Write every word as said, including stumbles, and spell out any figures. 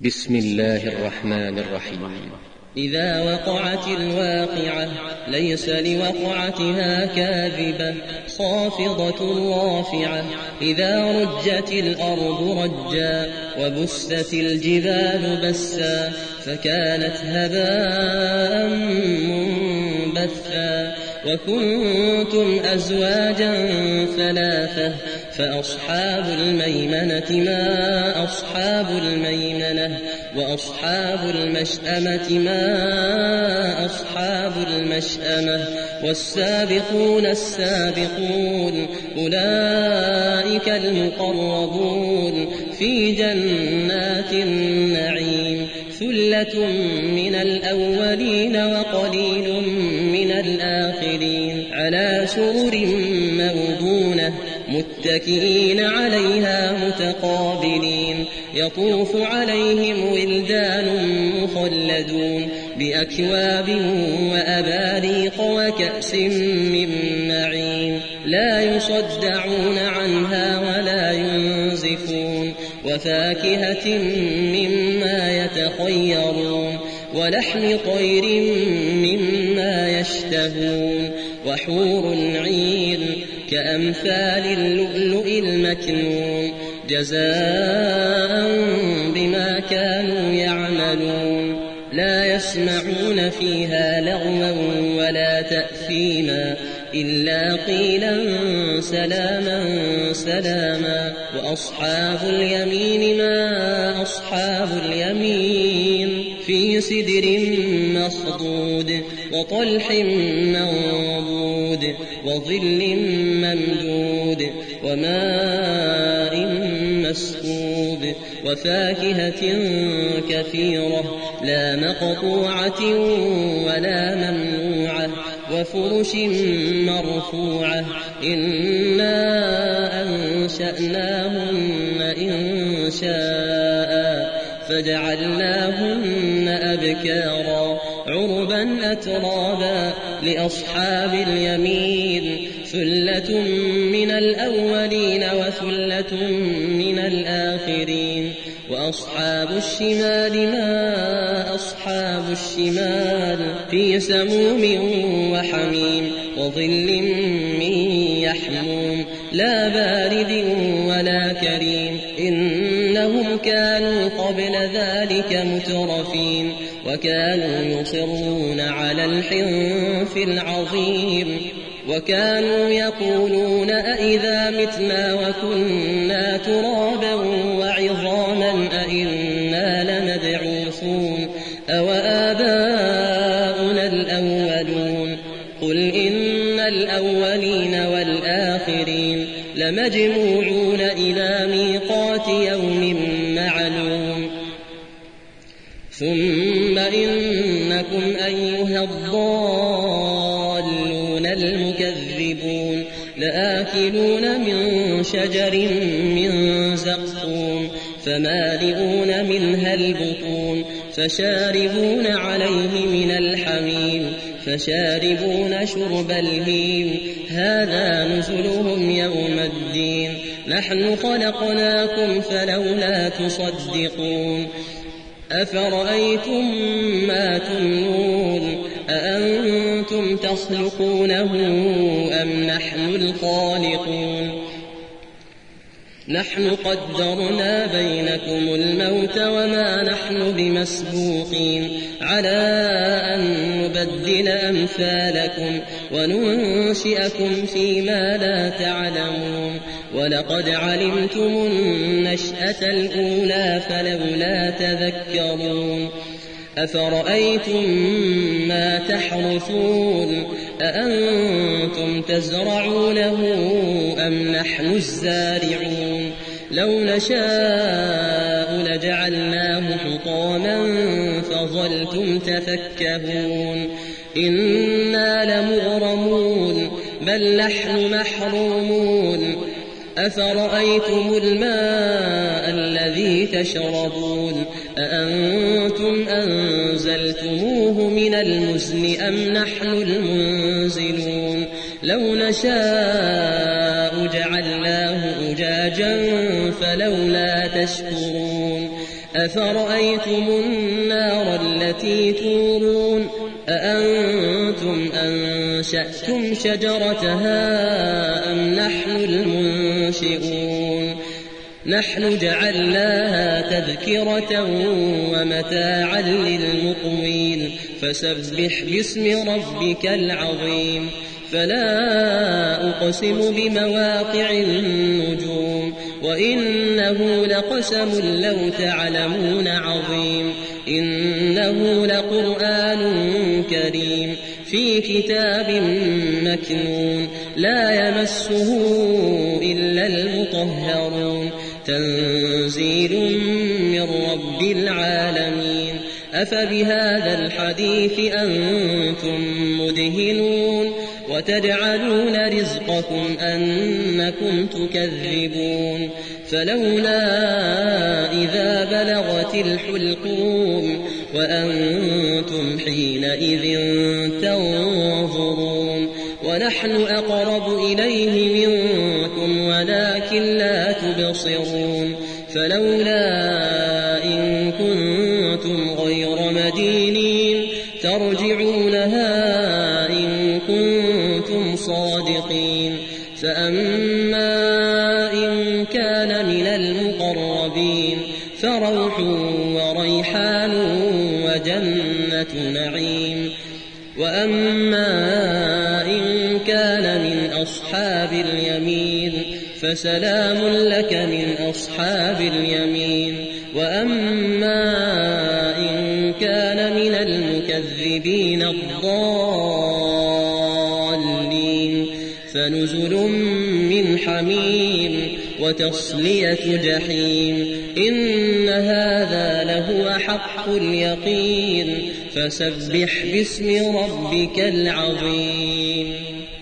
بسم الله الرحمن الرحيم. إذا وقعت الواقعة ليس لوقعتها كاذبة خافضة رافعة. إذا رجت الأرض رجا وبست الجبال بسا فكانت هباء منبثا. وكنتم أزواجا ثلاثة فأصحاب الميمنة ما أصحاب الميمنة وأصحاب المشأمة ما أصحاب المشأمة. والسابقون السابقون أولئك المقربون في جنات النعيم. ثلة من الأولين وقليل من الآخرين. على سرر موضونة متكئين عليها متقابلين. يطوف عليهم ولدان مخلدون بأكواب وأباريق وكأس من معين. لا يصدعون عنها ولا ينزفون. وفاكهة مما يتخيرون ولحم طير مما يشتهون. وحور عين كأمثال اللؤلؤ المكنون جزاء بما كانوا يعملون. لا يسمعون فيها لغوا ولا تأثيما إلا قيلا سلاما سلاما. وأصحاب اليمين ما أصحاب اليمين. في سدر مخضود وطلح منضود وظل ممدود وماء مسكوب. وفاكهة كثيرة لا مقطوعة ولا ممنوعة. وفرش مرفوعة. إنا أنشأناهن إن شاء فجعلناهن أبكارا عربا أترابا لأصحاب اليمين. ثلة من الأولين وثلة من الآخرين. وأصحاب الشمال ما أصحاب الشمال. في سموم وحميم وظل من يحموم لا بارد ولا كريم. إنهم كانوا قبل ذلك مترفين وكانوا يصرون على الحنث العظيم. وكانوا يقولون أئذا متنا وكنا ترابا وعظاما أئنا لمبعوثون أوآباؤنا الأولون. قل إن الأولين والآخرين لمجموعون إلى ميقات يوم معلوم. ثم إنكم أيها الضالون المكذبون لآكلون من شجر من زقوم فمالئون منها البطون فشاربون عليه من الحميم فشاربون شرب الهيم. هذا نزلهم يوم الدين. نحن خلقناكم فلولا تصدقون. أفرأيتم ما تمنون أأنتم تخلقونه أم نحن الخالقون. نحن قدرنا بينكم الموت وما نحن بمسبوقين على أن نبدل أمثالكم وننشئكم فيما لا تعلمون. ولقد علمتم النشأة الأولى فلولا تذكرون. أفرأيتم ما تحرثون أأنتم تزرعونه أم نحن الزارعون. لو نشاء لجعلناه حطاما فظلتم تفكهون. إنا لمغرمون بل نحن محرومون. أفرأيتم الماء الذي تشربون أأنتم أنزلتموه من المزن أم نحن المنزلون. لو نشاء جعلناه أجاجا فلولا تشكرون. أفرأيتم النار التي تورون أأنتم أنشأتم شجرتها أم نحن المنشئون نحن جعلناها تذكرة ومتاعا للمقوين فسبح باسم ربك العظيم فلا أقسم بمواقع النجوم وإنه لقسم لو تعلمون عظيم إنه لقرآن كريم في كتاب مكنون لا يمسه إلا المطهرون تنزيل من رب العالمين أفبهذا الحديث أنتم مدهنون وتجعلون رزقكم أنكم تكذبون فلولا إذا بلغت الحلقوم وأنتم حينئذ تنظرون ونحن أقرب إليه منكم ولكن لا تبصرون فلولا إن كنتم غير مدينين ترجعونها إن كنتم صادقين فأما إن كان من المقربين فروح وريحان وجنة نعيم وأما إن كان من أصحاب اليمين فسلام لك من أصحاب اليمين وأما إن كان من المكذبين الضالين فنزل من حميم وتصلية جحيم إن هذا لهو حق اليقين فسبح باسم ربك العظيم.